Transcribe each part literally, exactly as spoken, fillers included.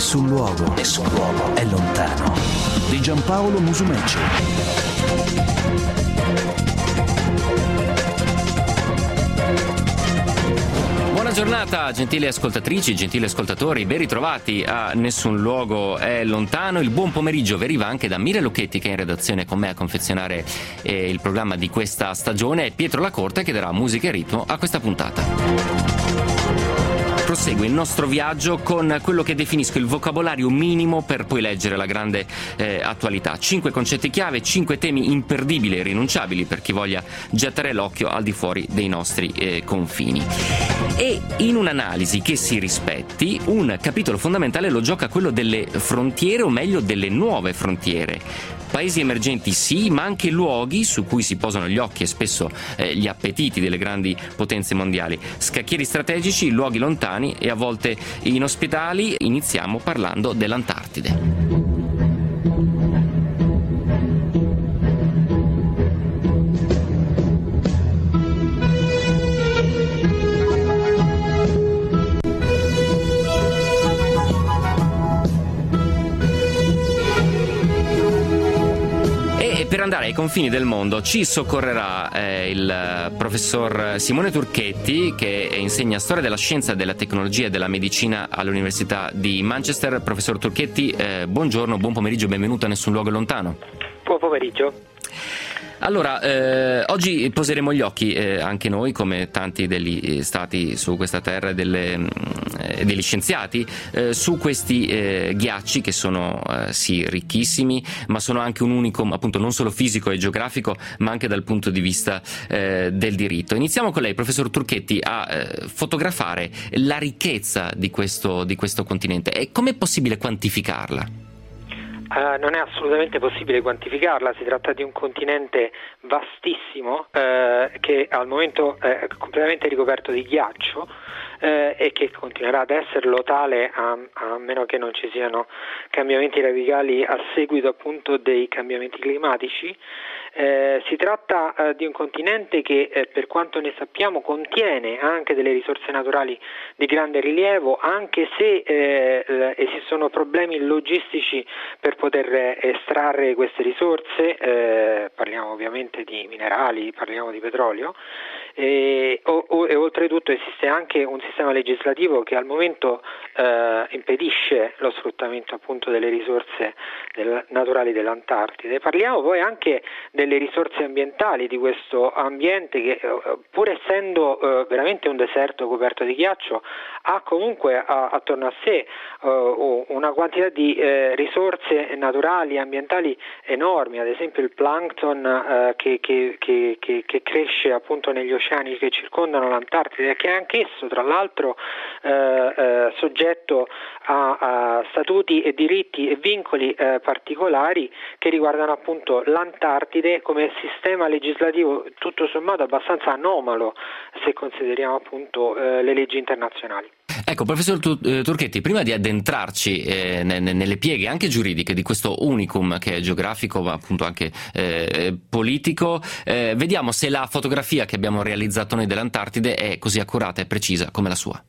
Nessun luogo, nessun luogo è lontano. Di Giampaolo Musumeci. Buona giornata, gentili ascoltatrici, gentili ascoltatori, ben ritrovati a Nessun luogo è lontano. Il buon pomeriggio vi arriva anche da Mire Lucchetti, che è in redazione con me a confezionare eh, il programma di questa stagione, e Pietro Lacorte, che darà musica e ritmo a questa puntata. Prosegue il nostro viaggio con quello che definisco il vocabolario minimo per poi leggere la grande eh, attualità. Cinque concetti chiave, cinque temi imperdibili e irrinunciabili per chi voglia gettare l'occhio al di fuori dei nostri eh, confini. E in un'analisi che si rispetti, un capitolo fondamentale lo gioca quello delle frontiere, o meglio delle nuove frontiere. Paesi emergenti sì, ma anche luoghi su cui si posano gli occhi e spesso eh, gli appetiti delle grandi potenze mondiali. Scacchieri strategici, luoghi lontani e a volte inospitali. Iniziamo parlando dell'Antartide. Per andare ai confini del mondo ci soccorrerà eh, il professor Simone Turchetti, che insegna storia della scienza, della tecnologia e della medicina all'Università di Manchester. Professor Turchetti, eh, buongiorno, buon pomeriggio, benvenuto a Nessun luogo lontano. Buon pomeriggio. Allora, eh, oggi poseremo gli occhi, eh, anche noi, come tanti degli stati su questa terra, delle, eh, degli scienziati, eh, su questi eh, ghiacci che sono eh, sì ricchissimi, ma sono anche un unicum, appunto, non solo fisico e geografico, ma anche dal punto di vista eh, del diritto. Iniziamo con lei, professor Turchetti, a eh, fotografare la ricchezza di questo, di questo continente. E com'è possibile quantificarla? Uh, non è assolutamente possibile quantificarla, si tratta di un continente vastissimo uh, che al momento è completamente ricoperto di ghiaccio uh, e che continuerà ad esserlo tale a, a meno che non ci siano cambiamenti radicali a seguito appunto dei cambiamenti climatici. Eh, si tratta eh, di un continente che eh, per quanto ne sappiamo contiene anche delle risorse naturali di grande rilievo, anche se eh, esistono problemi logistici per poter estrarre queste risorse, eh, parliamo ovviamente di minerali, parliamo di petrolio, e, o, o, e oltretutto esiste anche un sistema legislativo che al momento eh, impedisce lo sfruttamento appunto delle risorse del, naturali dell'Antartide. Parliamo poi anche delle risorse ambientali di questo ambiente che, pur essendo eh, veramente un deserto coperto di ghiaccio, ha comunque a, attorno a sé eh, una quantità di eh, risorse naturali e ambientali enormi, ad esempio il plankton eh, che, che, che, che, che cresce appunto negli oceani che circondano l'Antartide, che è anch'esso tra l'altro eh, eh, soggetto a, a statuti e diritti e vincoli eh, particolari che riguardano appunto l'Antartide come sistema legislativo tutto sommato abbastanza anomalo se consideriamo appunto eh, le leggi internazionali. Ecco, professor Turchetti, prima di addentrarci eh, nelle pieghe anche giuridiche di questo unicum che è geografico ma appunto anche eh, politico, eh, vediamo se la fotografia che abbiamo realizzato noi dell'Antartide è così accurata e precisa come la sua.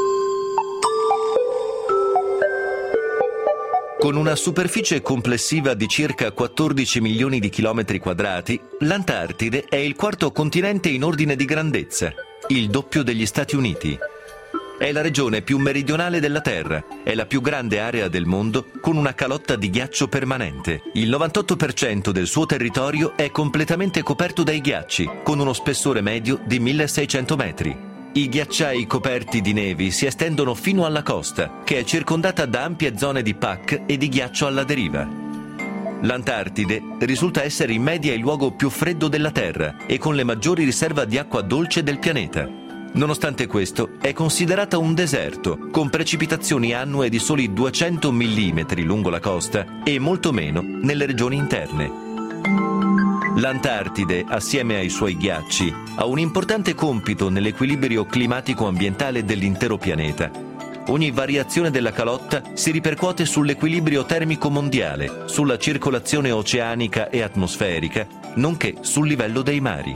Con una superficie complessiva di circa quattordici milioni di chilometri quadrati, l'Antartide è il quarto continente in ordine di grandezza, il doppio degli Stati Uniti. È la regione più meridionale della Terra, è la più grande area del mondo con una calotta di ghiaccio permanente. Il novantotto per cento del suo territorio è completamente coperto dai ghiacci, con uno spessore medio di milleseicento metri. I ghiacciai coperti di nevi si estendono fino alla costa, che è circondata da ampie zone di pack e di ghiaccio alla deriva. L'Antartide risulta essere in media il luogo più freddo della Terra e con le maggiori riserve di acqua dolce del pianeta. Nonostante questo, è considerata un deserto, con precipitazioni annue di soli duecento millimetri lungo la costa e molto meno nelle regioni interne. L'Antartide, assieme ai suoi ghiacci, ha un importante compito nell'equilibrio climatico-ambientale dell'intero pianeta. Ogni variazione della calotta si ripercuote sull'equilibrio termico mondiale, sulla circolazione oceanica e atmosferica, nonché sul livello dei mari.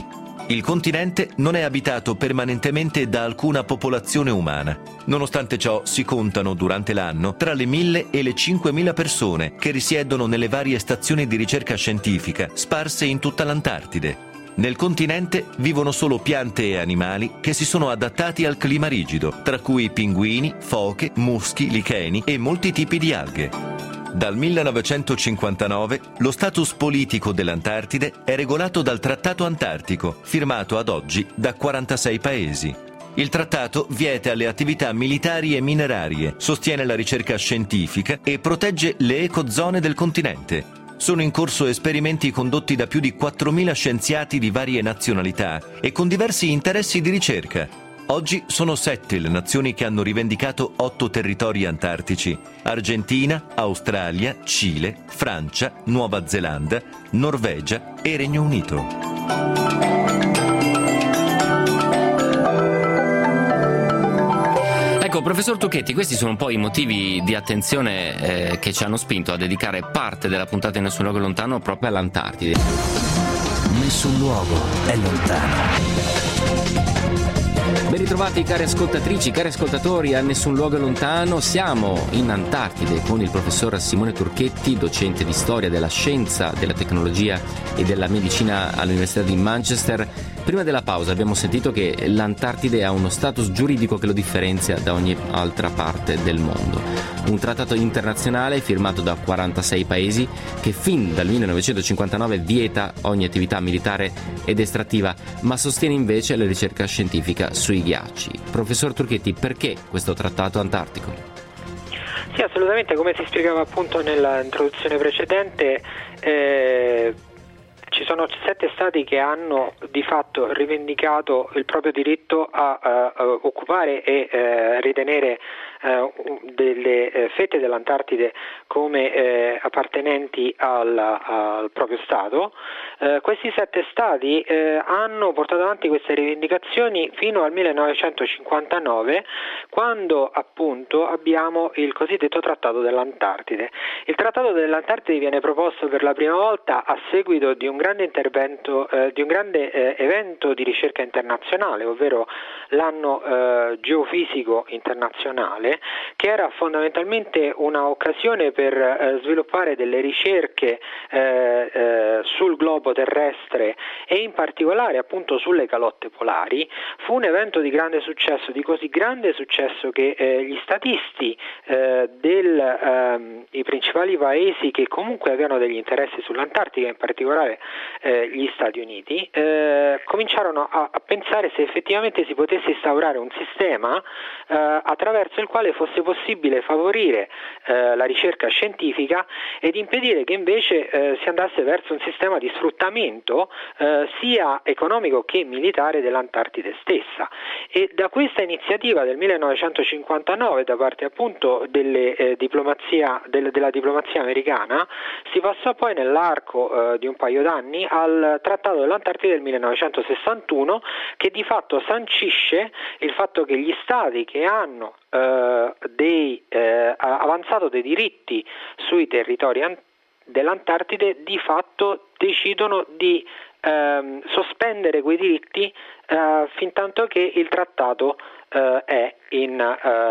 Il continente non è abitato permanentemente da alcuna popolazione umana. Nonostante ciò, si contano durante l'anno tra le mille e le cinquemila persone che risiedono nelle varie stazioni di ricerca scientifica sparse in tutta l'Antartide. Nel continente vivono solo piante e animali che si sono adattati al clima rigido, tra cui pinguini, foche, muschi, licheni e molti tipi di alghe. Dal millenovecentocinquantanove lo status politico dell'Antartide è regolato dal Trattato Antartico, firmato ad oggi da quarantasei paesi. Il trattato vieta le attività militari e minerarie, sostiene la ricerca scientifica e protegge le ecozone del continente. Sono in corso esperimenti condotti da più di quattromila scienziati di varie nazionalità e con diversi interessi di ricerca. Oggi sono sette le nazioni che hanno rivendicato otto territori antartici: Argentina, Australia, Cile, Francia, Nuova Zelanda, Norvegia e Regno Unito. Ecco, professor Tocchetti, questi sono un po' i motivi di attenzione eh, che ci hanno spinto a dedicare parte della puntata di Nessun luogo è lontano proprio all'Antartide. Nessun luogo è lontano. Ben ritrovati cari ascoltatrici, cari ascoltatori a Nessun luogo è lontano. Siamo in Antartide con il professor Simone Turchetti, docente di storia della scienza, della tecnologia e della medicina all'Università di Manchester. Prima della pausa abbiamo sentito che l'Antartide ha uno status giuridico che lo differenzia da ogni altra parte del mondo. Un trattato internazionale firmato da quarantasei paesi che fin dal millenovecentocinquantanove vieta ogni attività militare ed estrattiva, ma sostiene invece la ricerca scientifica sui ghiacci. Professor Turchetti, perché questo trattato antartico? Sì, assolutamente, come si spiegava appunto nell'introduzione precedente, eh, ci sono sette stati che hanno di fatto rivendicato il proprio diritto a, a, a occupare e eh, ritenere eh, delle eh, fette dell'Antartide come eh, appartenenti al, al proprio Stato. Eh, questi sette stati eh, hanno portato avanti queste rivendicazioni fino al millenovecentocinquantanove, quando appunto abbiamo il cosiddetto Trattato dell'Antartide. Il Trattato dell'Antartide viene proposto per la prima volta a seguito di un grande intervento, eh, di un grande eh, evento di ricerca internazionale, ovvero l'anno eh, geofisico internazionale, che era fondamentalmente una occasione per eh, sviluppare delle ricerche eh, eh, sul globo terrestre e in particolare appunto sulle calotte polari. Fu un evento di grande successo, di così grande successo che eh, gli statisti eh, del, ehm, i principali paesi che comunque avevano degli interessi sull'Antartica, in particolare eh, gli Stati Uniti, eh, cominciarono a, a pensare se effettivamente si potesse instaurare un sistema eh, attraverso il quale fosse possibile favorire eh, la ricerca scientifica ed impedire che invece eh, si andasse verso un sistema di sfruttamento eh, sia economico che militare dell'Antartide stessa. E da questa iniziativa del millenovecentocinquantanove da parte appunto delle, eh, diplomazia, del, della diplomazia americana si passò poi nell'arco eh, di un paio d'anni al Trattato dell'Antartide del millenovecentosessantuno, che di fatto sancisce il fatto che gli stati che hanno eh, dei, eh, avanzato dei diritti sui territori an- dell'Antartide di fatto decidono di ehm, sospendere quei diritti eh, fin tanto che il trattato eh, è in,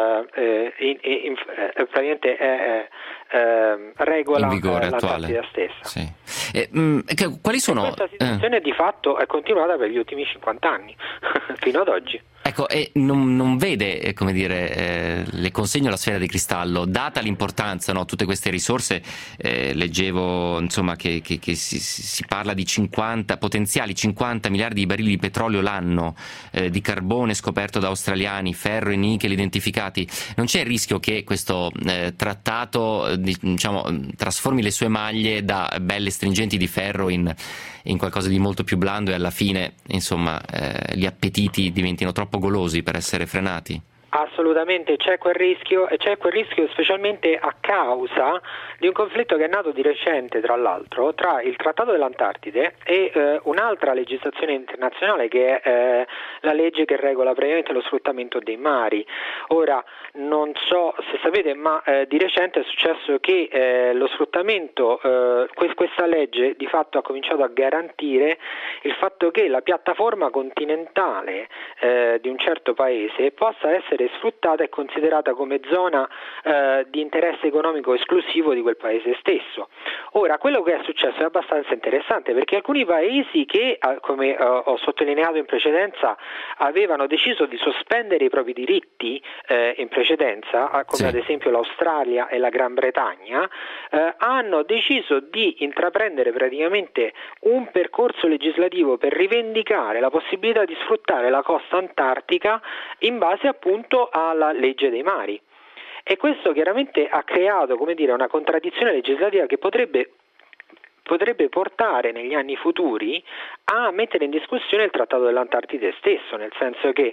eh, in, in, in eh, praticamente è, eh, regola in vigore, eh, l'Antartide attuale. stessa. Sì. Eh, mh, che, quali sono? E questa situazione eh. di fatto è continuata per gli ultimi cinquanta anni fino ad oggi. Ecco, e non, non vede, eh, come dire, eh, le consegno la sfera di cristallo, data l'importanza, no, tutte queste risorse, eh, leggevo insomma che, che, che si, si parla di cinquanta potenziali cinquanta miliardi di barili di petrolio l'anno, eh, di carbone scoperto da australiani, ferro e nichel identificati. Non c'è il rischio che questo eh, trattato diciamo trasformi le sue maglie da belle stringenti di ferro in, in qualcosa di molto più blando e alla fine insomma eh, gli appetiti diventino troppo golosi per essere frenati? Assolutamente c'è quel rischio, e c'è quel rischio specialmente a causa di un conflitto che è nato di recente, tra l'altro, tra il Trattato dell'Antartide e eh, un'altra legislazione internazionale che è eh, la legge che regola praticamente lo sfruttamento dei mari. Ora, non so se sapete, ma eh, di recente è successo che eh, lo sfruttamento, eh, que- questa legge di fatto ha cominciato a garantire il fatto che la piattaforma continentale eh, di un certo paese possa essere sfruttata e considerata come zona eh, di interesse economico esclusivo di quel paese stesso. Ora, quello che è successo è abbastanza interessante, perché alcuni paesi che, come eh, ho sottolineato in precedenza, avevano deciso di sospendere i propri diritti eh, in precedenza, come sì. ad esempio l'Australia e la Gran Bretagna, eh, hanno deciso di intraprendere praticamente un percorso legislativo per rivendicare la possibilità di sfruttare la costa antartica in base appunto alla legge dei mari, e questo chiaramente ha creato, come dire, una contraddizione legislativa che potrebbe potrebbe portare negli anni futuri a mettere in discussione il Trattato dell'Antartide stesso, nel senso che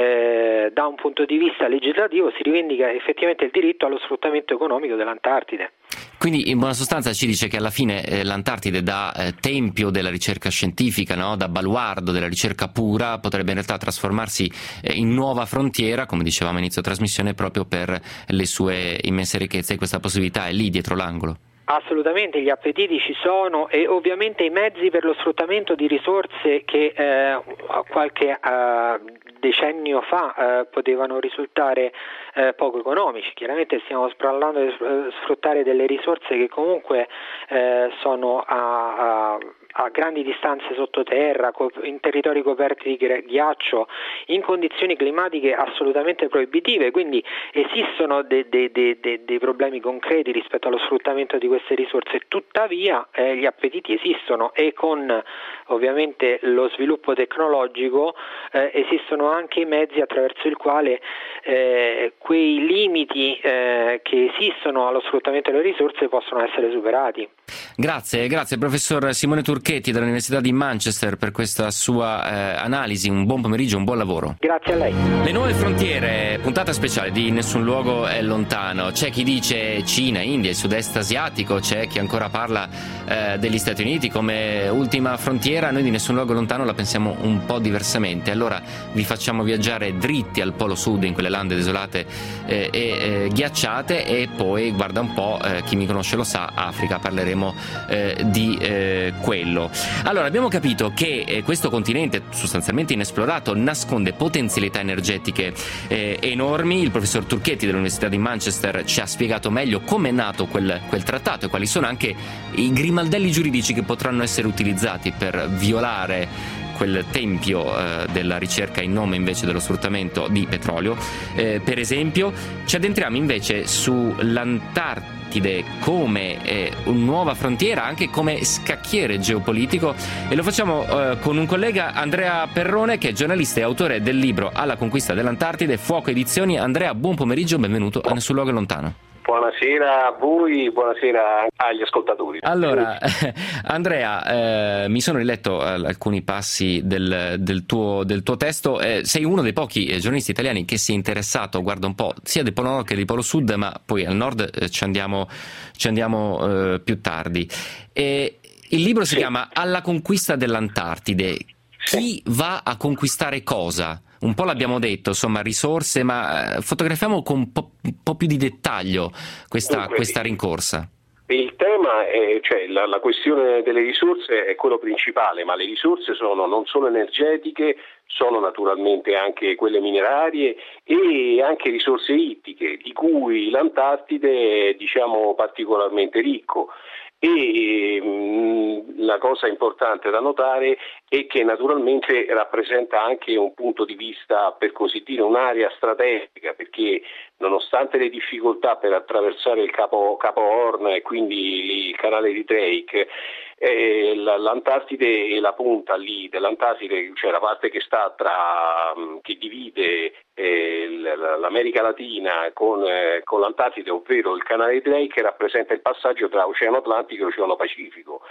eh, da un punto di vista legislativo si rivendica effettivamente il diritto allo sfruttamento economico dell'Antartide. Quindi in buona sostanza ci dice che alla fine eh, l'Antartide da eh, tempio della ricerca scientifica, no? Da baluardo della ricerca pura, potrebbe in realtà trasformarsi eh, in nuova frontiera, come dicevamo all'inizio trasmissione, proprio per le sue immense ricchezze, e questa possibilità è lì dietro l'angolo. Assolutamente, gli appetiti ci sono, e ovviamente i mezzi per lo sfruttamento di risorse che eh, qualche eh, decennio fa eh, potevano risultare eh, poco economici. Chiaramente stiamo parlando di sfruttare delle risorse che comunque eh, sono a, a a grandi distanze sottoterra, in territori coperti di ghiaccio, in condizioni climatiche assolutamente proibitive, quindi esistono dei, dei, dei, dei problemi concreti rispetto allo sfruttamento di queste risorse. Tuttavia eh, gli appetiti esistono, e con ovviamente lo sviluppo tecnologico eh, esistono anche i mezzi attraverso il quale eh, quei limiti eh, che esistono allo sfruttamento delle risorse possono essere superati. Grazie, grazie professor Simone Turchetti dell'Università di Manchester per questa sua eh, analisi. Un buon pomeriggio, un buon lavoro. Grazie a lei. Le nuove frontiere, puntata speciale di Nessun luogo è lontano. C'è chi dice Cina, India, il sud-est asiatico, c'è chi ancora parla eh, degli Stati Uniti come ultima frontiera. Noi di Nessun luogo lontano la pensiamo un po' diversamente. Allora vi facciamo viaggiare dritti al polo sud, in quelle lande desolate eh, e eh, ghiacciate, e poi, guarda un po', eh, chi mi conosce lo sa, Africa, parleremo Eh, di eh, quello. Allora, abbiamo capito che eh, questo continente sostanzialmente inesplorato nasconde potenzialità energetiche eh, enormi. Il professor Turchetti dell'Università di Manchester ci ha spiegato meglio come è nato quel, quel trattato e quali sono anche i grimaldelli giuridici che potranno essere utilizzati per violare quel tempio eh, della ricerca in nome invece dello sfruttamento di petrolio. Eh, per esempio, ci addentriamo invece sull'Antartide come eh, una nuova frontiera, anche come scacchiere geopolitico, e lo facciamo eh, con un collega, Andrea Perrone, che è giornalista e autore del libro Alla conquista dell'Antartide, Fuoco Edizioni. Andrea, buon pomeriggio, benvenuto a Nessun luogo lontano. Buonasera a voi, buonasera agli ascoltatori. Allora, Andrea, eh, mi sono riletto eh, alcuni passi del, del, tuo, del tuo testo. Eh, sei uno dei pochi eh, giornalisti italiani che si è interessato, guarda un po', sia del Polo Nord che del Polo Sud, ma poi al Nord eh, ci andiamo, ci andiamo eh, più tardi. E il libro si sì. chiama Alla conquista dell'Antartide. Chi va a conquistare cosa? Un po' l'abbiamo detto, insomma, risorse, ma eh, fotografiamo con un po', un po' più di dettaglio questa, Dunque, questa rincorsa. Il tema è, cioè la, la questione delle risorse è quello principale, ma le risorse sono non solo energetiche, sono naturalmente anche quelle minerarie e anche risorse ittiche, di cui l'Antartide è, diciamo, particolarmente ricco. E mh, la cosa importante da notare è che naturalmente rappresenta anche un punto di vista, per così dire, un'area strategica, perché nonostante le difficoltà per attraversare il Capo, Capo Horn e quindi il canale di Drake, eh, l'Antartide e la punta lì dell'Antartide, cioè la parte che sta tra che divide eh, l'America Latina con, eh, con l'Antartide, ovvero il canale di Drake, rappresenta il passaggio tra Oceano Atlantico e Oceano Pacifico.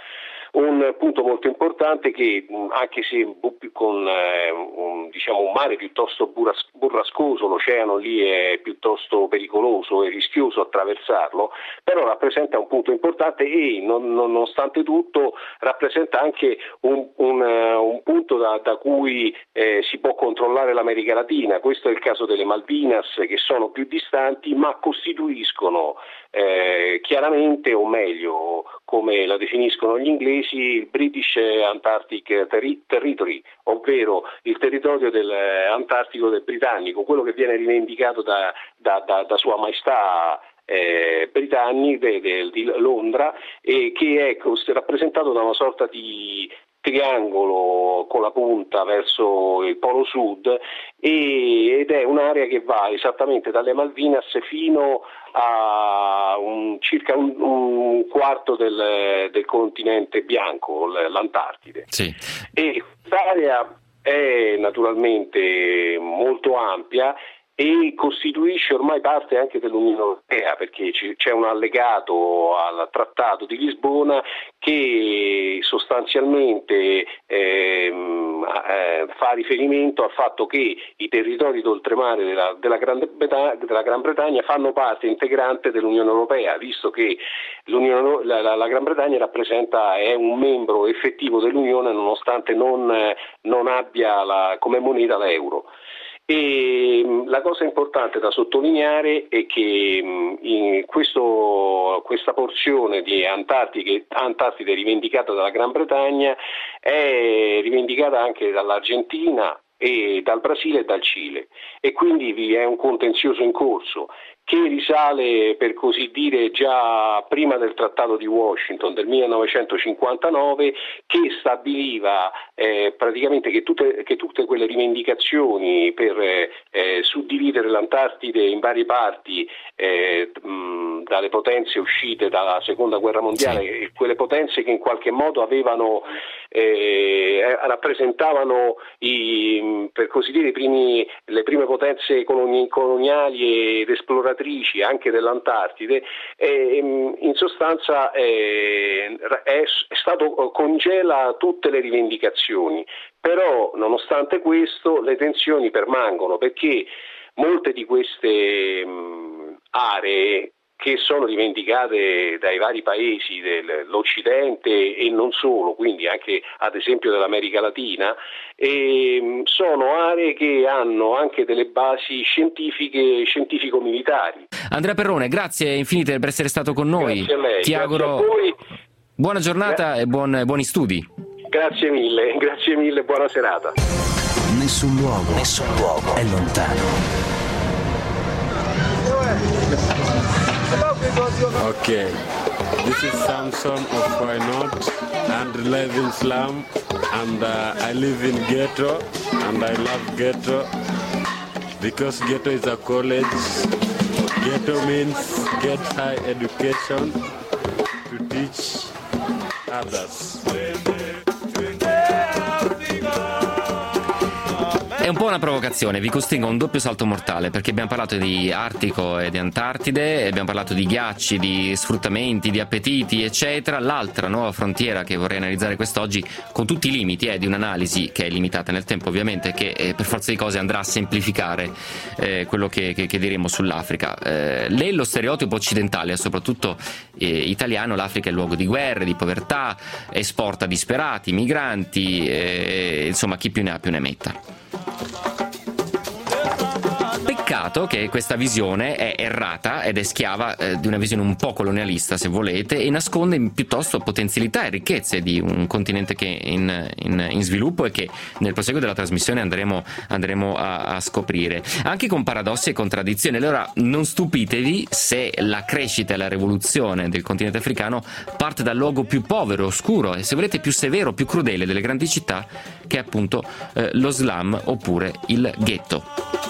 un punto molto importante che anche se con eh, un, diciamo, un mare piuttosto burras- burrascoso, l'oceano lì è piuttosto pericoloso e rischioso attraversarlo, però rappresenta un punto importante e non, non, nonostante tutto rappresenta anche un, un, un punto da, da cui eh, si può controllare l'America Latina. Questo è il caso delle Malvinas, che sono più distanti ma costituiscono eh, chiaramente, o meglio come la definiscono gli inglesi, il British Antarctic Terri- Territory, ovvero il territorio dell'Antartico del britannico, quello che viene rivendicato da, da, da, da Sua Maestà Eh, britannici de, de, di Londra, e che è rappresentato da una sorta di triangolo con la punta verso il polo sud, e, ed è un'area che va esattamente dalle Malvinas fino a un, circa un, un quarto del, del continente bianco, l'Antartide. Sì. E quest'area è naturalmente molto ampia e costituisce ormai parte anche dell'Unione Europea, perché c'è un allegato al Trattato di Lisbona che sostanzialmente ehm, eh, fa riferimento al fatto che i territori d'oltremare della, della, Gran Bretagna, della Gran Bretagna fanno parte integrante dell'Unione Europea, visto che l'Unione, la, la, la Gran Bretagna rappresenta, è un membro effettivo dell'Unione nonostante non, non abbia la, come moneta l'euro. E la cosa importante da sottolineare è che in questo, questa porzione di Antartide, Antartide rivendicata dalla Gran Bretagna è rivendicata anche dall'Argentina e dal Brasile e dal Cile, e quindi vi è un contenzioso in corso che risale, per così dire, già prima del Trattato di Washington del millenovecentocinquantanove, che stabiliva eh, praticamente che tutte, che tutte quelle rivendicazioni per eh, suddividere l'Antartide in varie parti eh, mh, dalle potenze uscite dalla Seconda Guerra Mondiale, sì. Quelle potenze che in qualche modo avevano eh, rappresentavano i, per così dire, i primi, le prime potenze coloni, coloniali ed esploratrici anche dell'Antartide, e in sostanza è, è stato congela tutte le rivendicazioni, però nonostante questo le tensioni permangono, perché molte di queste mh, aree che sono rivendicate dai vari paesi dell'Occidente e non solo, quindi anche ad esempio dell'America Latina, e sono aree che hanno anche delle basi scientifiche, scientifico-militari. Andrea Perrone, grazie infinite per essere stato con noi. Grazie a lei. Ti grazie auguro a voi. Buona giornata Gra- e buon, buoni studi. Grazie mille, grazie mille, buona serata. Nessun luogo, nessun luogo è lontano. Okay, this is Samson of Why Not, and live in slum, and uh, I live in ghetto, and I love ghetto because ghetto is a college. Ghetto means get high education to teach others. È un po' una provocazione, vi costringo a un doppio salto mortale, perché abbiamo parlato di Artico e di Antartide, abbiamo parlato di ghiacci, di sfruttamenti, di appetiti, eccetera. L'altra nuova frontiera che vorrei analizzare quest'oggi, con tutti i limiti eh, di un'analisi che è limitata nel tempo ovviamente, che eh, per forza di cose andrà a semplificare eh, quello che, che, che diremo sull'Africa. Eh, lei lo stereotipo occidentale, soprattutto eh, italiano, l'Africa è luogo di guerre, di povertà, esporta disperati, migranti, eh, insomma chi più ne ha più ne metta. Peccato che questa visione è errata ed è schiava eh, di una visione un po' colonialista, se volete, e nasconde piuttosto potenzialità e ricchezze di un continente che è in, in, in sviluppo e che nel proseguo della trasmissione andremo, andremo a, a scoprire, anche con paradossi e contraddizioni. Allora non stupitevi se la crescita e la rivoluzione del continente africano parte dal luogo più povero, oscuro e, se volete, più severo, più crudele delle grandi città, che è appunto eh, lo slum oppure il ghetto.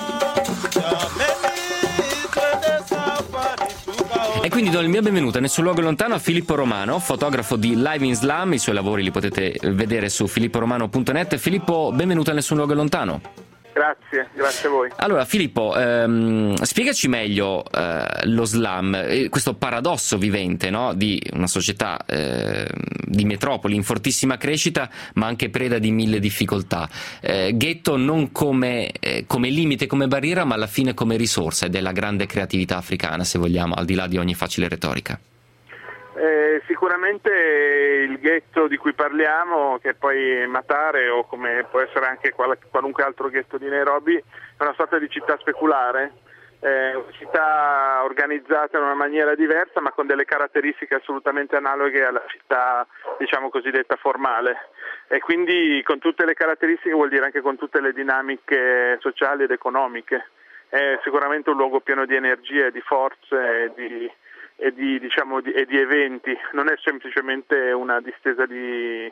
E quindi do il mio benvenuto a Nessun Luogo Lontano a Filippo Romano, fotografo di Live in Slum. I suoi lavori li potete vedere su filippo romano punto net. Filippo, benvenuto a Nessun Luogo Lontano. Grazie, grazie a voi. Allora Filippo, ehm, spiegaci meglio eh, lo slam, eh, questo paradosso vivente, no? Di una società eh, di metropoli in fortissima crescita ma anche preda di mille difficoltà. Eh, ghetto non come, eh, come limite, come barriera, ma alla fine come risorsa della grande creatività africana, se vogliamo, al di là di ogni facile retorica. Eh, sicuramente il ghetto di cui parliamo, che poi è Matare o come può essere anche qual- qualunque altro ghetto di Nairobi, è una sorta di città speculare, eh, una città organizzata in una maniera diversa ma con delle caratteristiche assolutamente analoghe alla città, diciamo cosiddetta formale, e quindi con tutte le caratteristiche vuol dire anche con tutte le dinamiche sociali ed economiche. È sicuramente un luogo pieno di energie, di forze e di e di, diciamo, di, e di eventi, non è semplicemente una distesa di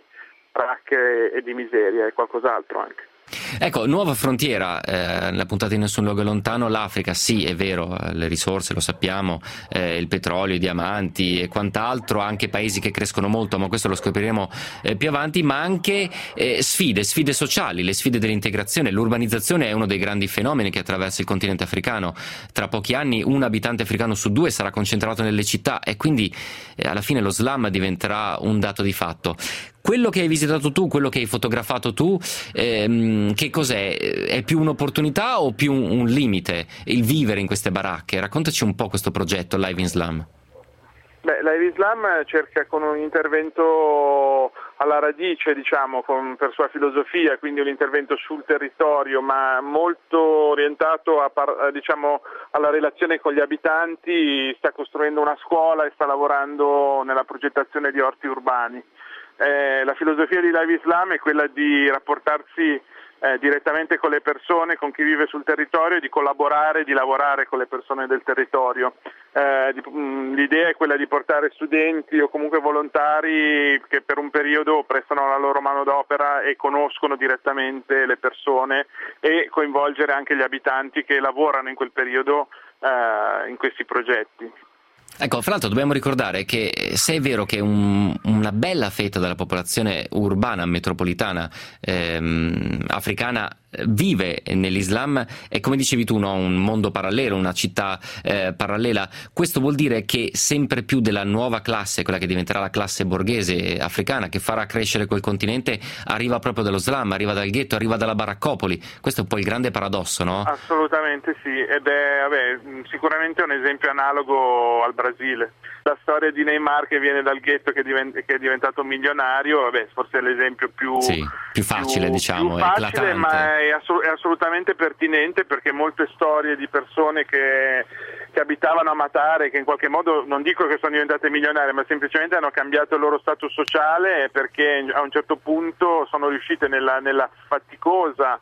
racche e di miseria, è qualcos'altro anche. Ecco, nuova frontiera, eh, la puntata di Nessun luogo è lontano, l'Africa, sì, è vero, le risorse lo sappiamo, eh, il petrolio, i diamanti e quant'altro, anche paesi che crescono molto, ma questo lo scopriremo eh, più avanti, ma anche eh, sfide, sfide sociali, le sfide dell'integrazione. L'urbanizzazione è uno dei grandi fenomeni che attraversa il continente africano. Tra pochi anni un abitante africano su due sarà concentrato nelle città e quindi eh, alla fine lo slam diventerà un dato di fatto. Quello che hai visitato tu, quello che hai fotografato tu, ehm, che cos'è? È più un'opportunità o più un, un limite? Il vivere in queste baracche? Raccontaci un po' questo progetto Live in Slum. Beh, Live in Slum cerca con un intervento alla radice, diciamo, con, per sua filosofia, quindi un intervento sul territorio, ma molto orientato a, a, diciamo, alla relazione con gli abitanti, sta costruendo una scuola e sta lavorando nella progettazione di orti urbani. Eh, la filosofia di Live in Slum è quella di rapportarsi eh, direttamente con le persone, con chi vive sul territorio, e di collaborare, di lavorare con le persone del territorio. Eh, di, mh, l'idea è quella di portare studenti o comunque volontari che per un periodo prestano la loro manodopera e conoscono direttamente le persone, e coinvolgere anche gli abitanti che lavorano in quel periodo eh, in questi progetti. Ecco, fra l'altro dobbiamo ricordare che se è vero che un, una bella fetta della popolazione urbana, metropolitana, ehm, africana vive nell'Islam, e come dicevi tu, no, un mondo parallelo, una città eh, parallela, questo vuol dire che sempre più della nuova classe, quella che diventerà la classe borghese africana, che farà crescere quel continente, arriva proprio dallo Islam, arriva dal ghetto, arriva dalla baraccopoli. Questo è un po' il grande paradosso, no? Assolutamente sì, ed è vabbè, sicuramente un esempio analogo al Brasile. La storia di Neymar che viene dal ghetto, che, divent- che è diventato milionario, vabbè, forse è l'esempio più, sì, più facile, più, diciamo, più facile, eclatante. Ma è, assu- è assolutamente pertinente, perché molte storie di persone che, che abitavano a Matare, che in qualche modo, non dico che sono diventate milionarie, ma semplicemente hanno cambiato il loro status sociale, perché a un certo punto sono riuscite nella, nella faticosa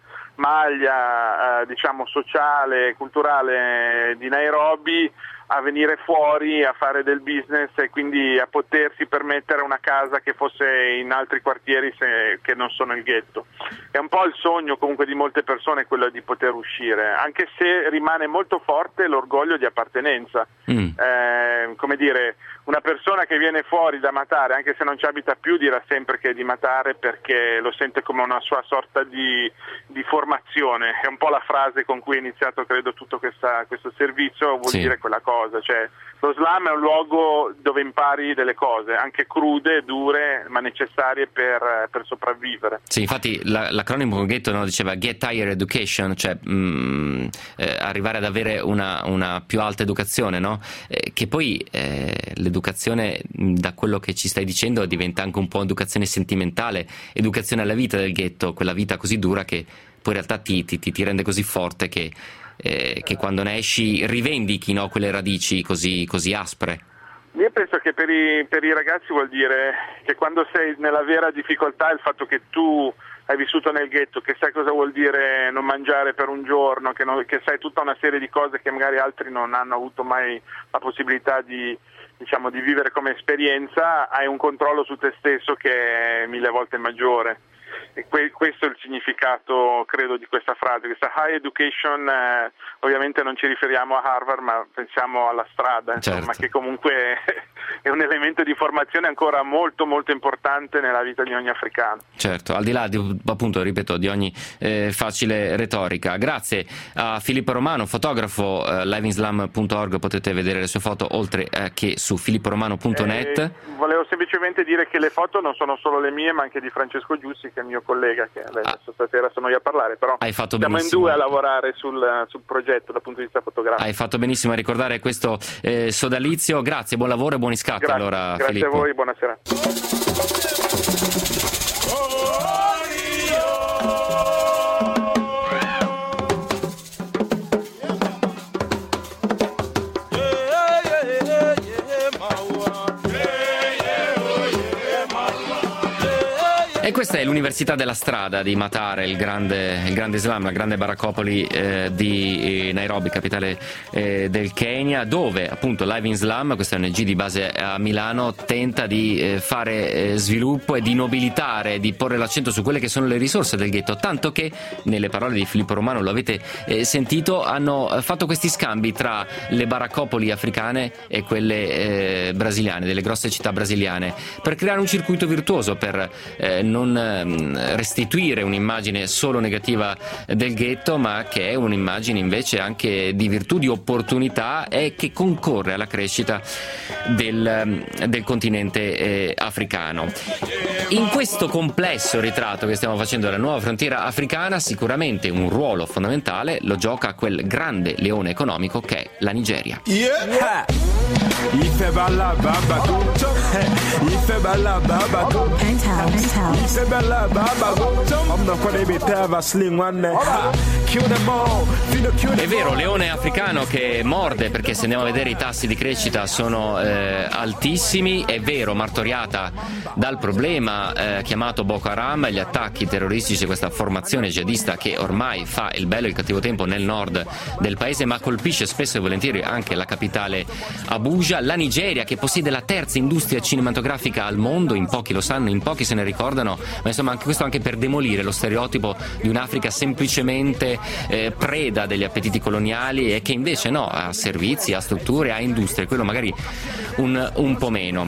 maglia eh, diciamo sociale, culturale di Nairobi a venire fuori, a fare del business e quindi a potersi permettere una casa che fosse in altri quartieri se, che non sono il ghetto. È un po' il sogno comunque di molte persone quello di poter uscire, anche se rimane molto forte l'orgoglio di appartenenza. Mm. Eh, come dire, una persona che viene fuori da Matare, anche se non ci abita più, dirà sempre che è di Matare perché lo sente come una sua sorta di, di formazione. È un po' la frase con cui è iniziato, credo, tutto questa, questo servizio, vuol sì. dire quella cosa, cioè lo slam è un luogo dove impari delle cose, anche crude, dure, ma necessarie per, per sopravvivere. Sì, infatti la, l'acronimo ghetto, no, diceva Get Higher Education, cioè mh, eh, arrivare ad avere una, una più alta educazione, no? Eh, che poi eh, l'educazione, da quello che ci stai dicendo, diventa anche un po' educazione sentimentale, educazione alla vita del ghetto, quella vita così dura che poi in realtà ti, ti, ti rende così forte che Eh, che quando ne esci rivendichi, no, quelle radici così, così aspre. Io penso che per i, per i ragazzi vuol dire che quando sei nella vera difficoltà, il fatto che tu hai vissuto nel ghetto, che sai cosa vuol dire non mangiare per un giorno, che, non, che sai tutta una serie di cose che magari altri non hanno avuto mai la possibilità di, diciamo, di vivere come esperienza, hai un controllo su te stesso che è mille volte maggiore. E que- questo è il significato, credo, di questa frase, questa high education. Eh, ovviamente non ci riferiamo a Harvard, ma pensiamo alla strada, insomma, certo. che comunque è un elemento di formazione ancora molto molto importante nella vita di ogni africano. Certo, al di là di, appunto, ripeto, di ogni eh, facile retorica. Grazie a Filippo Romano, fotografo, eh, live in slam punto org, potete vedere le sue foto oltre eh, che su filippo romano punto net. Eh, volevo semplicemente dire che le foto non sono solo le mie, ma anche di Francesco Giussi, che è il mio collega, che adesso ah. stasera sono io a parlare, però Hai fatto siamo benissimo. in due a lavorare sul, sul progetto dal punto di vista fotografico. Hai fatto benissimo a ricordare questo eh, sodalizio. Grazie, buon lavoro e buoni scatti. Grazie, allora, grazie Filippo. a voi, buonasera. E questa è l'Università della Strada di Mathare, il grande, il grande slam, la grande baraccopoli eh, di Nairobi, capitale eh, del Kenya, dove appunto Live in Slam, questa O N G di base a Milano, tenta di eh, fare eh, sviluppo e di nobilitare, di porre l'accento su quelle che sono le risorse del ghetto, tanto che, nelle parole di Filippo Romano, lo avete eh, sentito, hanno fatto questi scambi tra le baraccopoli africane e quelle eh, brasiliane, delle grosse città brasiliane, per creare un circuito virtuoso, per eh, non restituire un'immagine solo negativa del ghetto, ma che è un'immagine invece anche di virtù, di opportunità, e che concorre alla crescita del, del continente eh, africano. In questo complesso ritratto che stiamo facendo della nuova frontiera africana, sicuramente un ruolo fondamentale lo gioca quel grande leone economico che è la Nigeria. Yeah. Ife balla baba go, ife balla baba go, ife balla baba go. I'm not gonna be tava sling one. Kill them all. È vero, leone africano che morde, perché se andiamo a vedere i tassi di crescita sono eh, altissimi. È vero, martoriata dal problema eh, chiamato Boko Haram, gli attacchi terroristici, questa formazione jihadista che ormai fa il bello e il cattivo tempo nel nord del paese, ma colpisce spesso e volentieri anche la capitale Abuja. La Nigeria, che possiede la terza industria cinematografica al mondo, in pochi lo sanno, in pochi se ne ricordano, ma insomma anche questo anche per demolire lo stereotipo di un'Africa semplicemente eh, preda degli appetiti coloniali, e che invece no, ha servizi, ha strutture, ha industrie, quello magari un, un po' meno.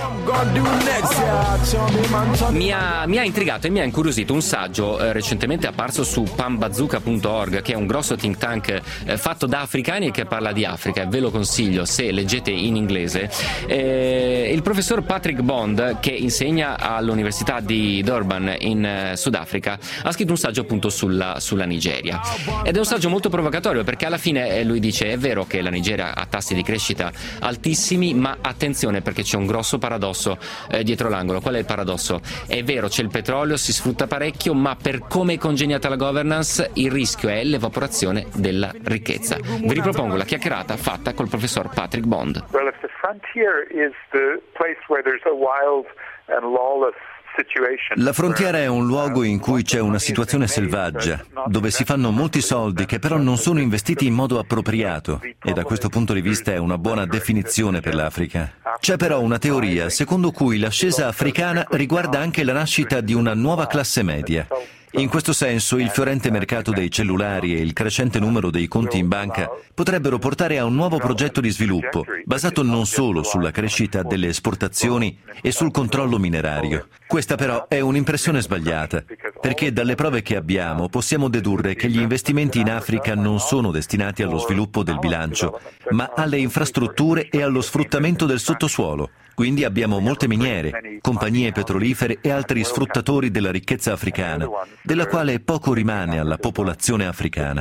Mi ha, mi ha intrigato e mi ha incuriosito un saggio eh, recentemente apparso su pambazooka punto org, che è un grosso think tank eh, fatto da africani e che parla di Africa, e ve lo consiglio se leggete in inglese. Eh, il professor Patrick Bond, che insegna all'Università di Durban in eh, Sudafrica, ha scritto un saggio appunto sulla, sulla Nigeria, ed è un saggio molto provocatorio, perché alla fine eh, lui dice: è vero che la Nigeria ha tassi di crescita altissimi, ma attenzione, perché c'è un grosso paradosso eh, dietro l'angolo. Qual è il paradosso? È vero, c'è il petrolio, si sfrutta parecchio, ma per come è congegnata la governance il rischio è l'evaporazione della ricchezza. Vi ripropongo la chiacchierata fatta col professor Patrick Bond. Well, if the frontier is the place where there's a wild and lawless La frontiera è un luogo in cui c'è una situazione selvaggia, dove si fanno molti soldi che però non sono investiti in modo appropriato, e da questo punto di vista è una buona definizione per l'Africa. C'è però una teoria secondo cui l'ascesa africana riguarda anche la nascita di una nuova classe media. In questo senso, il fiorente mercato dei cellulari e il crescente numero dei conti in banca potrebbero portare a un nuovo progetto di sviluppo, basato non solo sulla crescita delle esportazioni e sul controllo minerario. Questa però è un'impressione sbagliata, perché dalle prove che abbiamo possiamo dedurre che gli investimenti in Africa non sono destinati allo sviluppo del bilancio, ma alle infrastrutture e allo sfruttamento del sottosuolo. Quindi abbiamo molte miniere, compagnie petrolifere e altri sfruttatori della ricchezza africana, della quale poco rimane alla popolazione africana.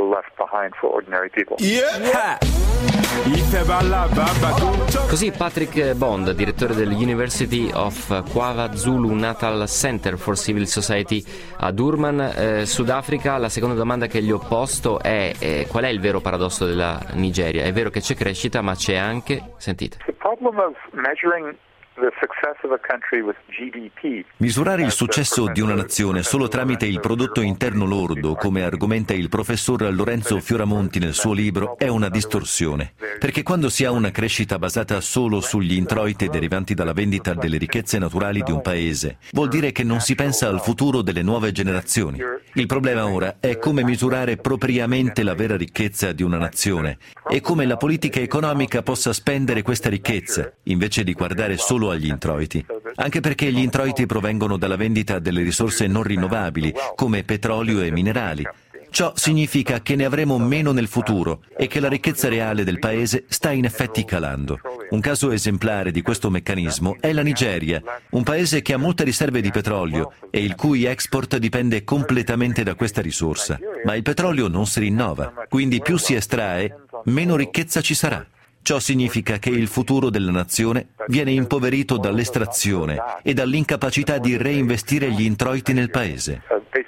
Così Patrick Bond, direttore dell'University of KwaZulu-Natal Center for Civil Society a Durban, eh, Sudafrica. La seconda domanda che gli ho posto è eh, qual è il vero paradosso della Nigeria? È vero che c'è crescita, ma c'è anche, sentite, Misurare il successo di una nazione solo tramite il prodotto interno lordo, come argomenta il professor Lorenzo Fioramonti nel suo libro, è una distorsione. Perché quando si ha una crescita basata solo sugli introiti derivanti dalla vendita delle ricchezze naturali di un paese, vuol dire che non si pensa al futuro delle nuove generazioni. Il problema ora è come misurare propriamente la vera ricchezza di una nazione e come la politica economica possa spendere questa ricchezza, invece di guardare solo agli introiti. Anche perché gli introiti provengono dalla vendita delle risorse non rinnovabili, come petrolio e minerali. Ciò significa che ne avremo meno nel futuro e che la ricchezza reale del paese sta in effetti calando. Un caso esemplare di questo meccanismo è la Nigeria, un paese che ha molte riserve di petrolio e il cui export dipende completamente da questa risorsa. Ma il petrolio non si rinnova, quindi più si estrae, meno ricchezza ci sarà. Ciò significa che il futuro della nazione viene impoverito dall'estrazione e dall'incapacità di reinvestire gli introiti nel paese.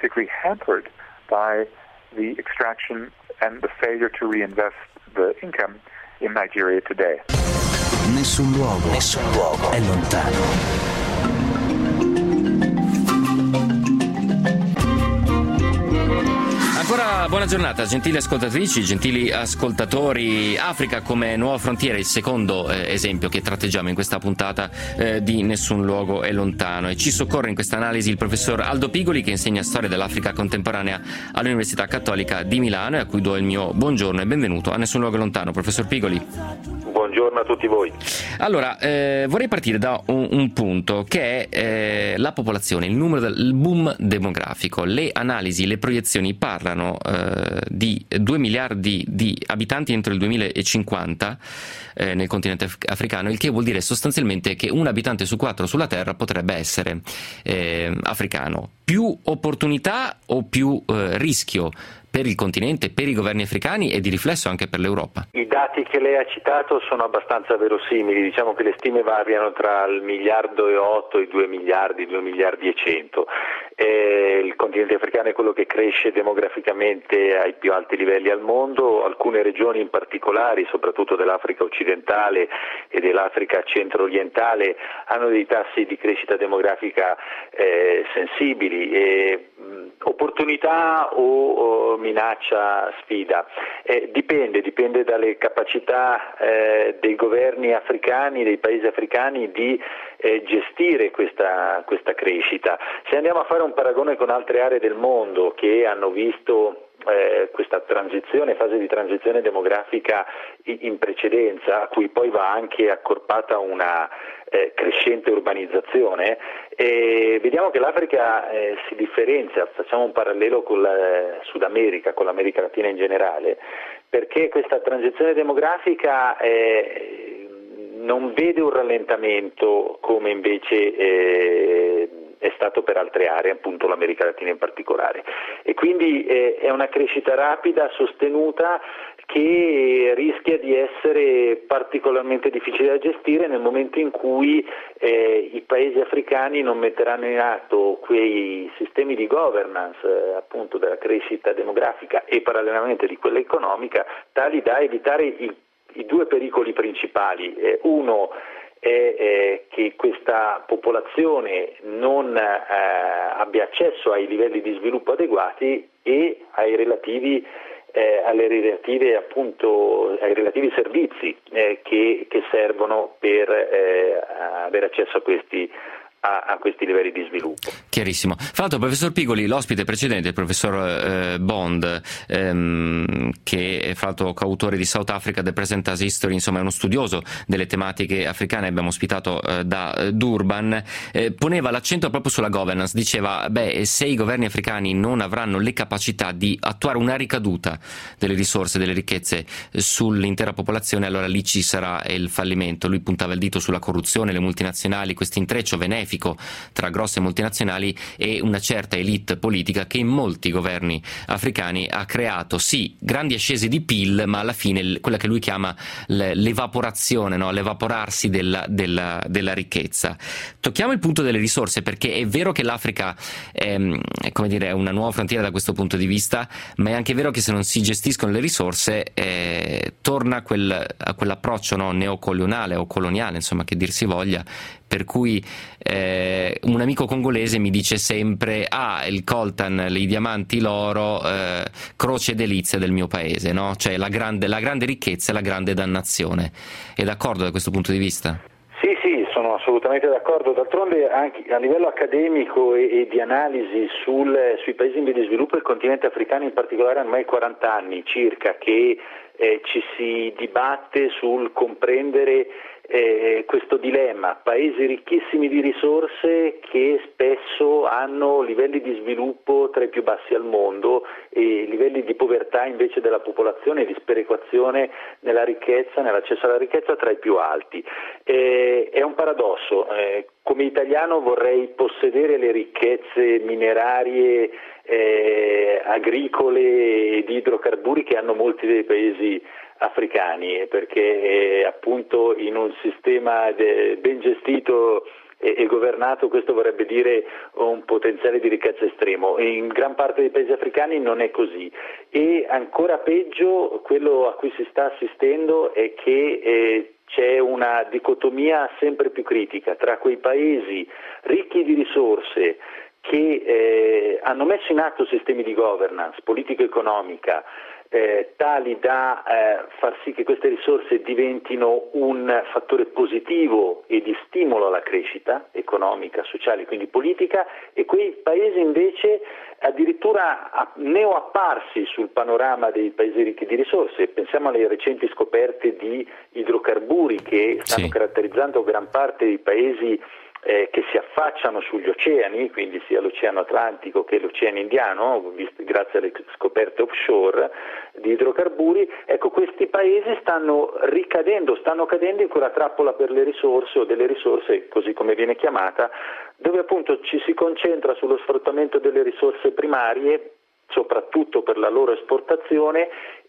The extraction and the failure to reinvest the income in Nigeria today. Nessun luogo, nessun luogo è lontano. Ancora buona giornata, gentili ascoltatrici, gentili ascoltatori. Africa come nuova frontiera, il secondo eh, esempio che tratteggiamo in questa puntata eh, di Nessun luogo è lontano, e ci soccorre in questa analisi il professor Aldo Pigoli, che insegna storia dell'Africa contemporanea all'Università Cattolica di Milano, e a cui do il mio buongiorno e benvenuto a Nessun luogo è lontano. Professor Pigoli. Buongiorno a tutti voi. Allora, eh, vorrei partire da un, un punto che è eh, la popolazione, il numero del boom demografico. Le analisi, le proiezioni parlano eh, di due miliardi di abitanti entro il duemilacinquanta eh, nel continente af- africano, il che vuol dire sostanzialmente che un abitante su quattro sulla Terra potrebbe essere eh, africano. Più opportunità o più eh, rischio per il continente, per i governi africani e di riflesso anche per l'Europa? I dati che lei ha citato sono abbastanza verosimili, diciamo che le stime variano tra il miliardo e otto e i due miliardi, due miliardi e cento. Eh, il continente africano è quello che cresce demograficamente ai più alti livelli al mondo. Alcune regioni in particolare, soprattutto dell'Africa occidentale e dell'Africa centro-orientale, hanno dei tassi di crescita demografica eh, sensibili. E, opportunità o, o minaccia, sfida? Eh, dipende, dipende dalle capacità eh, dei governi africani, dei paesi africani di eh, gestire questa, questa crescita. Se andiamo a fare un paragone con altre aree del mondo che hanno visto Eh, questa transizione, fase di transizione demografica in precedenza, a cui poi va anche accorpata una eh, crescente urbanizzazione, e vediamo che l'Africa eh, si differenzia. Facciamo un parallelo con la Sud America, con l'America Latina in generale, perché questa transizione demografica eh, non vede un rallentamento come invece eh, è stato per altre aree, appunto l'America Latina in particolare, e quindi eh, è una crescita rapida, sostenuta, che rischia di essere particolarmente difficile da gestire nel momento in cui eh, i paesi africani non metteranno in atto quei sistemi di governance eh, appunto della crescita demografica e parallelamente di quella economica, tali da evitare i, i due pericoli principali. Eh, uno è eh, che questa popolazione non eh, abbia accesso ai livelli di sviluppo adeguati e ai relativi eh, alle relative appunto ai relativi servizi eh, che, che servono per eh, avere accesso a questi A, a questi livelli di sviluppo. Chiarissimo. Fra l'altro, professor Pigoli, l'ospite precedente, il professor eh, Bond, ehm, che è fra l'altro coautore di South Africa, The Present as History, insomma è uno studioso delle tematiche africane, abbiamo ospitato eh, da eh, Durban, eh, poneva l'accento proprio sulla governance, diceva, beh, se i governi africani non avranno le capacità di attuare una ricaduta delle risorse, delle ricchezze sull'intera popolazione, allora lì ci sarà il fallimento. Lui puntava il dito sulla corruzione, le multinazionali, questo intreccio benefico traffico tra grosse multinazionali e una certa elite politica che in molti governi africani ha creato sì grandi ascese di P I L, ma alla fine quella che lui chiama l'evaporazione, no? L'evaporarsi della, della, della ricchezza. Tocchiamo il punto delle risorse, perché è vero che l'Africa è, è, come dire, è una nuova frontiera da questo punto di vista, ma è anche vero che se non si gestiscono le risorse eh, torna a, quel, a quell'approccio, no? neocoloniale o coloniale, insomma, che dir si voglia, per cui eh, un amico congolese mi dice sempre ah, il coltan, i diamanti, l'oro, eh, croce e delizia del mio paese, no? Cioè la grande, la grande ricchezza e la grande dannazione. È d'accordo da questo punto di vista? Sì, sì, sono assolutamente d'accordo. D'altronde anche a livello accademico e, e di analisi sul, sui paesi in via di sviluppo, il continente africano in particolare, ormai quaranta anni circa che eh, ci si dibatte sul comprendere eh, questo dilemma: paesi ricchissimi di risorse che spesso hanno livelli di sviluppo tra i più bassi al mondo e livelli di povertà invece della popolazione e di sperequazione nella ricchezza, nell'accesso alla ricchezza tra i più alti. Eh, è un paradosso. Eh, come italiano vorrei possedere le ricchezze minerarie, eh, agricole e di idrocarburi che hanno molti dei paesi africani, perché eh, appunto in un sistema de, ben gestito e, e governato questo vorrebbe dire un potenziale di ricchezza estremo. In gran parte dei paesi africani non è così, e ancora peggio quello a cui si sta assistendo è che eh, c'è una dicotomia sempre più critica tra quei paesi ricchi di risorse che eh, hanno messo in atto sistemi di governance politico-economica eh, tali da eh, far sì che queste risorse diventino un fattore positivo e di stimolo alla crescita economica, sociale, quindi politica, e quei paesi invece addirittura neoapparsi sul panorama dei paesi ricchi di risorse. Pensiamo alle recenti scoperte di idrocarburi che stanno sì. caratterizzando gran parte dei paesi Eh, che si affacciano sugli oceani, quindi sia l'Oceano Atlantico che l'Oceano Indiano, visto, grazie alle scoperte offshore di idrocarburi. Ecco, questi paesi stanno ricadendo, stanno cadendo in quella trappola per le risorse o delle risorse, così come viene chiamata, dove appunto ci si concentra sullo sfruttamento delle risorse primarie, soprattutto per la loro esportazione,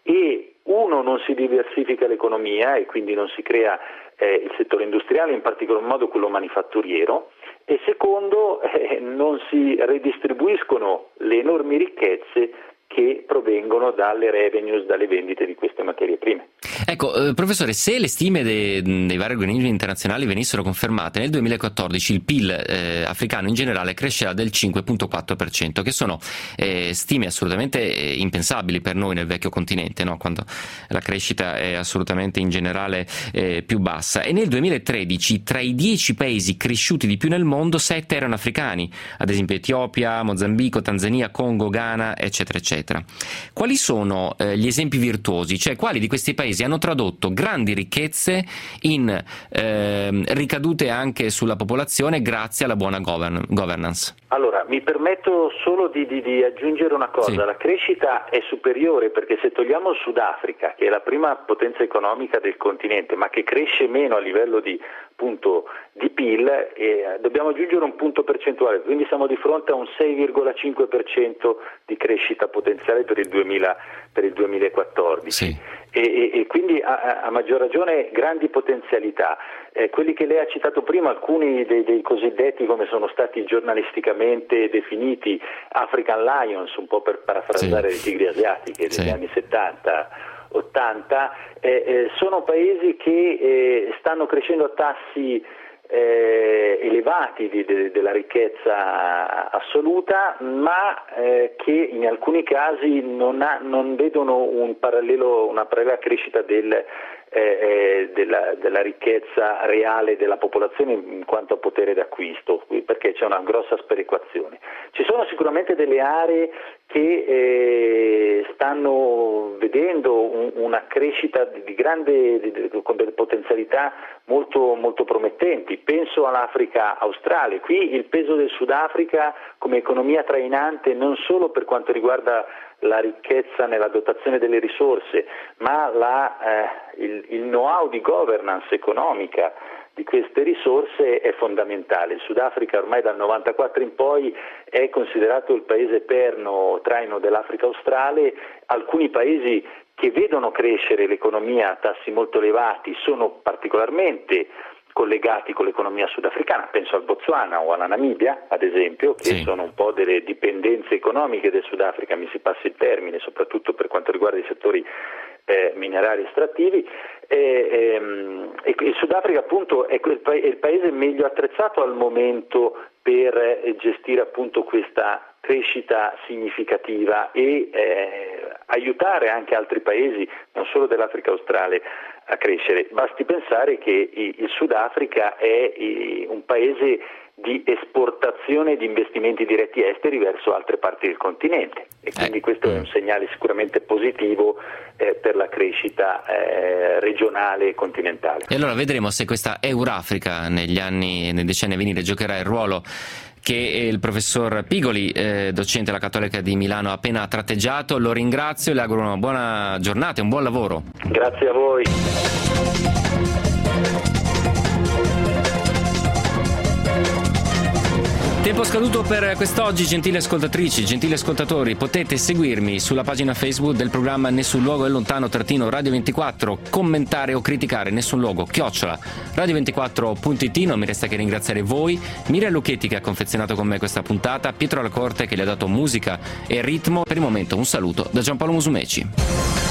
e uno, non si diversifica l'economia e quindi non si crea eh, il settore industriale, in particolar modo quello manifatturiero, e secondo eh, non si redistribuiscono le enormi ricchezze che provengono dalle revenues, dalle vendite di queste materie prime. Ecco, eh, professore, se le stime de, dei vari organismi internazionali venissero confermate, nel duemilaquattordici il P I L eh, africano in generale crescerà del cinque virgola quattro per cento, che sono eh, stime assolutamente eh, impensabili per noi nel vecchio continente, no? Quando la crescita è assolutamente in generale eh, più bassa. E nel duemilatredici tra i dieci paesi cresciuti di più nel mondo, sette erano africani, ad esempio Etiopia, Mozambico, Tanzania, Congo, Ghana, eccetera, eccetera. Quali sono eh, gli esempi virtuosi? Cioè, quali di questi paesi hanno tradotto grandi ricchezze in eh, ricadute anche sulla popolazione grazie alla buona govern- governance? Allora, mi permetto solo di, di, di aggiungere una cosa. Sì. La crescita è superiore perché se togliamo il Sudafrica, che è la prima potenza economica del continente, ma che cresce meno a livello di, appunto, di P I L, eh, dobbiamo aggiungere un punto percentuale, quindi siamo di fronte a un sei virgola cinque per cento di crescita potenziale per il, duemila, per il duemilaquattordici. Sì. E, e, e quindi a, a maggior ragione grandi potenzialità. Eh, quelli che lei ha citato prima, alcuni dei, dei cosiddetti, come sono stati giornalisticamente definiti, African Lions, un po' per parafrasare sì. le tigri asiatiche degli sì. anni settanta ottanta, eh, eh, sono paesi che eh, stanno crescendo a tassi eh, elevati di, de, della ricchezza assoluta, ma eh, che in alcuni casi non, ha, non vedono un parallelo, una parallela crescita del Eh, della, della ricchezza reale della popolazione in quanto a potere d'acquisto, perché c'è una grossa sperequazione. Ci sono sicuramente delle aree che eh, stanno vedendo un, una crescita di, di grande, di, di, con delle potenzialità molto, molto promettenti. Penso all'Africa australe. Qui il peso del Sudafrica come economia trainante non solo per quanto riguarda la ricchezza nella dotazione delle risorse, ma la, eh, il, il know-how di governance economica di queste risorse è fondamentale. Il Sudafrica ormai dal novantaquattro in poi è considerato il paese perno traino dell'Africa australe. Alcuni paesi che vedono crescere l'economia a tassi molto elevati sono particolarmente collegati con l'economia sudafricana, penso al Botswana o alla Namibia ad esempio, che sì. sono un po' delle dipendenze economiche del Sudafrica, mi si passi il termine, soprattutto per quanto riguarda i settori eh, minerari estrattivi. E, ehm, e il Sudafrica appunto è il, pa- è il paese meglio attrezzato al momento per eh, gestire appunto questa crescita significativa e eh, aiutare anche altri paesi, non solo dell'Africa australe, a crescere. Basti pensare che il Sudafrica è un paese di esportazione di investimenti diretti esteri verso altre parti del continente e quindi questo è un segnale sicuramente positivo eh, per la crescita eh, regionale e continentale. E allora vedremo se questa Eurafrica negli anni, nei decenni a venire giocherà il ruolo che il professor Pigoli, eh, docente alla Cattolica di Milano, ha appena tratteggiato. Lo ringrazio e le auguro una buona giornata e un buon lavoro. Grazie a voi. Tempo scaduto per quest'oggi, gentili ascoltatrici, gentili ascoltatori. Potete seguirmi sulla pagina Facebook del programma Nessun Luogo è Lontano trattino Radio ventiquattro, commentare o criticare Nessun Luogo chiocciola radio ventiquattro punto it. Non mi resta che ringraziare voi, Miriam Lucchetti che ha confezionato con me questa puntata, Pietro Lacorte che gli ha dato musica e ritmo. Per il momento un saluto da Giampaolo Musumeci.